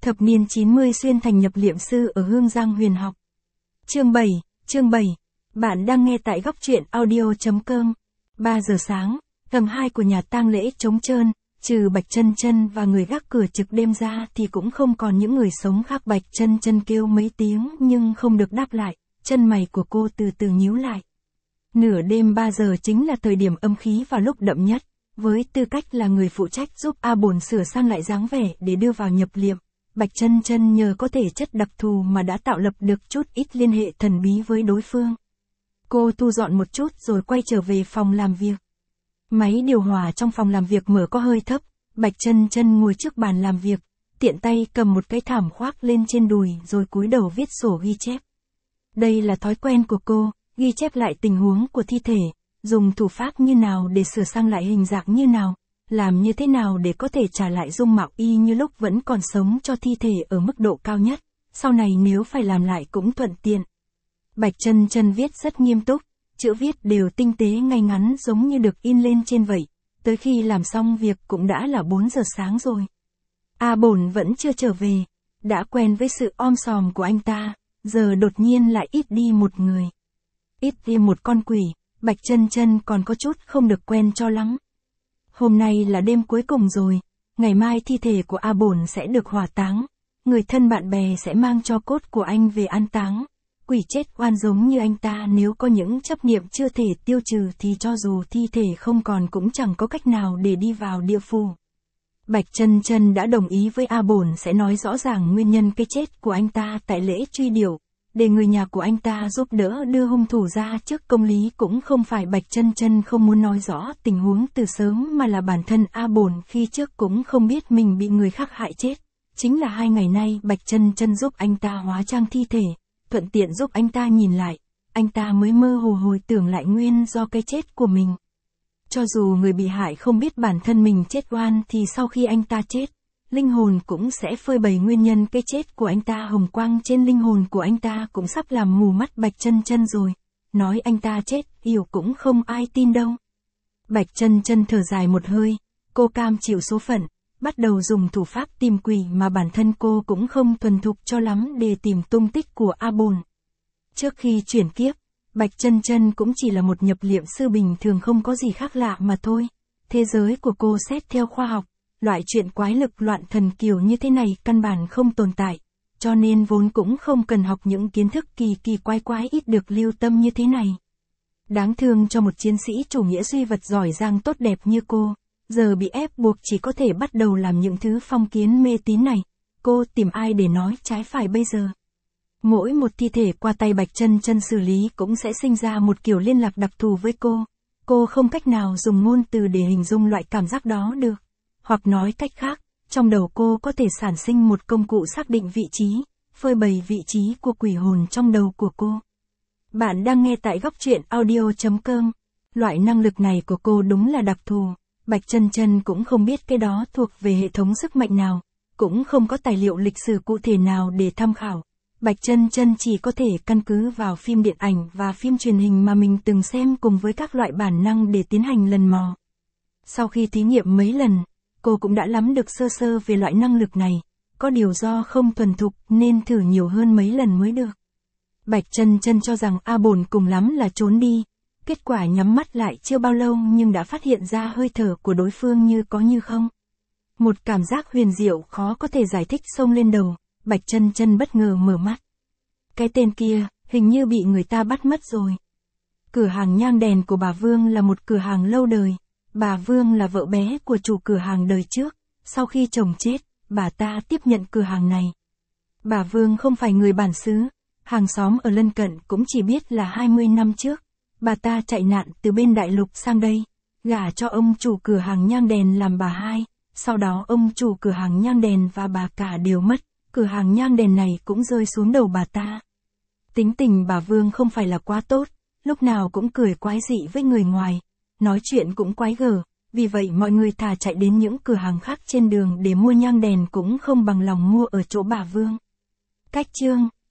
Thập niên 90 xuyên thành nhập liệm sư ở Hương Giang huyền học. Chương 7. Bạn đang nghe tại góc truyện audio.com. 3 giờ sáng, tầng 2 của nhà tang lễ trống trơn, trừ Bạch Chân Chân và người gác cửa trực đêm ra thì cũng không còn những người sống khác. Bạch Chân Chân kêu mấy tiếng nhưng không được đáp lại, chân mày của cô từ từ nhíu lại. Nửa đêm 3 giờ chính là thời điểm âm khí vào lúc đậm nhất, với tư cách là người phụ trách giúp A Bồn sửa sang lại dáng vẻ để đưa vào nhập liệm. Bạch Chân Chân nhờ có thể chất đặc thù mà đã tạo lập được chút ít liên hệ thần bí với đối phương. Cô thu dọn một chút rồi quay trở về phòng làm việc. Máy điều hòa trong phòng làm việc mở có hơi thấp, Bạch Chân Chân ngồi trước bàn làm việc, tiện tay cầm một cái thảm khoác lên trên đùi rồi cúi đầu viết sổ ghi chép. Đây là thói quen của cô, ghi chép lại tình huống của thi thể, dùng thủ pháp như nào để sửa sang lại hình dạng như nào, làm như thế nào để có thể trả lại dung mạo y như lúc vẫn còn sống cho thi thể ở mức độ cao nhất, sau này nếu phải làm lại cũng thuận tiện. Bạch Chân Chân viết rất nghiêm túc, chữ viết đều tinh tế ngay ngắn giống như được in lên trên vậy, tới khi làm xong việc cũng đã là 4 giờ sáng rồi. A Bồn vẫn chưa trở về, đã quen với sự om sòm của anh ta, giờ đột nhiên lại ít đi một người. Ít đi một con quỷ, Bạch Chân Chân còn có chút không được quen cho lắm. Hôm nay là đêm cuối cùng rồi, ngày mai thi thể của A Bồn sẽ được hỏa táng, người thân bạn bè sẽ mang tro cốt của anh về an táng. Quỷ chết oan giống như anh ta nếu có những chấp niệm chưa thể tiêu trừ thì cho dù thi thể không còn cũng chẳng có cách nào để đi vào địa phủ. Bạch Chân Chân đã đồng ý với A Bồn sẽ nói rõ ràng nguyên nhân cái chết của anh ta tại lễ truy điệu, để người nhà của anh ta giúp đỡ đưa hung thủ ra trước công lý. Cũng không phải Bạch Chân Chân không muốn nói rõ tình huống từ sớm mà là bản thân A Bồn khi trước cũng không biết mình bị người khác hại chết. Chính là 2 ngày nay Bạch Chân Chân giúp anh ta hóa trang thi thể, thuận tiện giúp anh ta nhìn lại, anh ta mới mơ hồ hồi tưởng lại nguyên do cái chết của mình. Cho dù người bị hại không biết bản thân mình chết oan thì sau khi anh ta chết, linh hồn cũng sẽ phơi bày nguyên nhân cái chết của anh ta. Hồng quang trên linh hồn của anh ta cũng sắp làm mù mắt Bạch Chân Chân rồi, nói anh ta chết hiểu cũng không ai tin đâu. Bạch Chân Chân thở dài một hơi, cô cam chịu số phận, bắt đầu dùng thủ pháp tìm quỷ mà bản thân cô cũng không thuần thục cho lắm để tìm tung tích của A Bồn. Trước khi chuyển kiếp, Bạch Chân Chân cũng chỉ là một nhập liệm sư bình thường không có gì khác lạ mà thôi. Thế giới của cô xét theo khoa học, loại chuyện quái lực loạn thần kiểu như thế này căn bản không tồn tại, cho nên vốn cũng không cần học những kiến thức kỳ quái ít được lưu tâm như thế này. Đáng thương cho một chiến sĩ chủ nghĩa duy vật giỏi giang tốt đẹp như cô, giờ bị ép buộc chỉ có thể bắt đầu làm những thứ phong kiến mê tín này, cô tìm ai để nói trái phải bây giờ? Mỗi một thi thể qua tay Bạch Chân Chân xử lý cũng sẽ sinh ra một kiểu liên lạc đặc thù với cô không cách nào dùng ngôn từ để hình dung loại cảm giác đó được. Hoặc nói cách khác, trong đầu cô có thể sản sinh một công cụ xác định vị trí, phơi bày vị trí của quỷ hồn trong đầu của cô. Bạn đang nghe tại góc truyện audio.com. Loại năng lực này của cô đúng là đặc thù, Bạch Chân Chân cũng không biết cái đó thuộc về hệ thống sức mạnh nào, cũng không có tài liệu lịch sử cụ thể nào để tham khảo. Bạch Chân Chân chỉ có thể căn cứ vào phim điện ảnh và phim truyền hình mà mình từng xem cùng với các loại bản năng để tiến hành lần mò. Sau khi thí nghiệm mấy lần, cô cũng đã nắm được sơ sơ về loại năng lực này, có điều do không thuần thục nên thử nhiều hơn mấy lần mới được. Bạch Chân Chân cho rằng A Bồn cùng lắm là trốn đi, kết quả nhắm mắt lại chưa bao lâu nhưng đã phát hiện ra hơi thở của đối phương như có như không. Một cảm giác huyền diệu khó có thể giải thích xông lên đầu, Bạch Chân Chân bất ngờ mở mắt. Cái tên kia, hình như bị người ta bắt mất rồi. Cửa hàng nhang đèn của bà Vương là một cửa hàng lâu đời. Bà Vương là vợ bé của chủ cửa hàng đời trước, sau khi chồng chết, bà ta tiếp nhận cửa hàng này. Bà Vương không phải người bản xứ, hàng xóm ở lân cận cũng chỉ biết là 20 năm trước, bà ta chạy nạn từ bên đại lục sang đây, gả cho ông chủ cửa hàng nhang đèn làm bà hai, sau đó ông chủ cửa hàng nhang đèn và bà cả đều mất, cửa hàng nhang đèn này cũng rơi xuống đầu bà ta. Tính tình bà Vương không phải là quá tốt, lúc nào cũng cười quái dị với người ngoài. Nói chuyện cũng quái gở, vì vậy mọi người thà chạy đến những cửa hàng khác trên đường để mua nhang đèn cũng không bằng lòng mua ở chỗ bà Vương. Cách chương